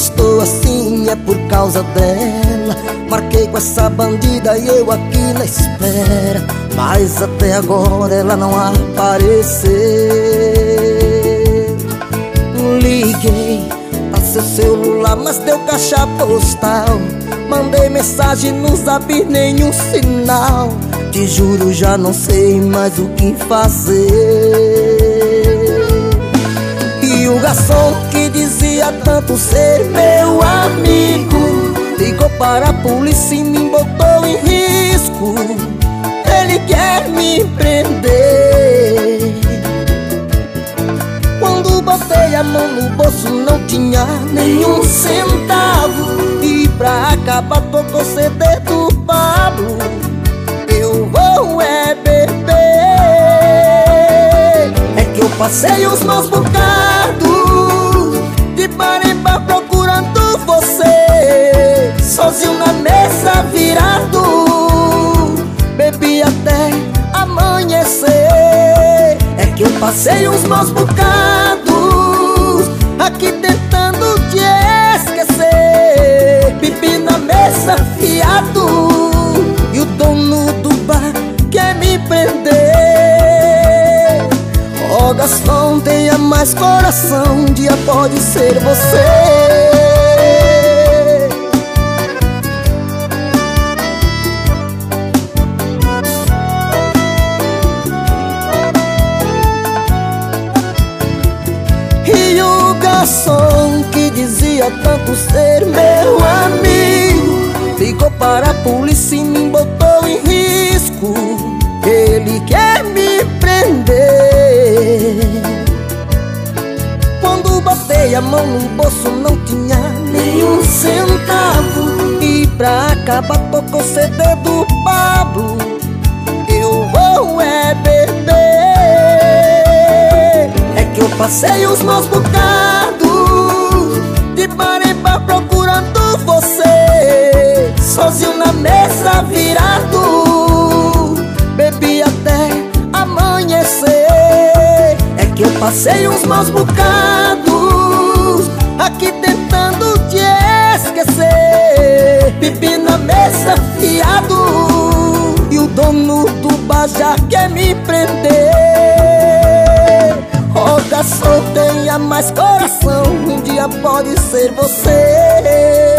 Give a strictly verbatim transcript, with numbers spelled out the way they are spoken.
estou assim é por causa dela. Marquei com essa bandida e eu aqui na espera, mas até agora ela não apareceu. Liguei pra seu celular, mas deu caixa postal. Mandei mensagem no zap, nenhum sinal. Te juro, já não sei mais o que fazer. E o garçom que dizia tanto ser meu amigo ligou para a polícia e me botou em risco. Ele quer me prender. Quando botei a mão no bolso não tinha nenhum centavo. E pra acabar tocou C D do Pablo. Eu vou é beber. É que eu passei os meus bocados de bar em bar procurando você, sozinho na mesa virado, bebi até amanhecer. É que eu passei os meus bocados aqui tentando te esquecer, bebi na mesa fiado, e o dono do bar quer me prender. Ó garçom, tenha mais coração, um dia pode ser você. E o garçom que dizia tanto ser meu amigo ligou para a polícia e me botou em risco. Ele quer me prender. Quando botei a mão no bolso não tinha nenhum centavo. E pra acabar tocou C D do Pablo. Eu vou é beber. É que eu passei os meus bocados de bar em bar procurando você, sozinho na mesa virado, bebi até amanhecer. É que eu passei os meus bocados aqui tentando te esquecer, bebi na mesa fiado, e o dono do bar já quer me prender. Ó garçom, tenha mais coração, um dia pode ser você.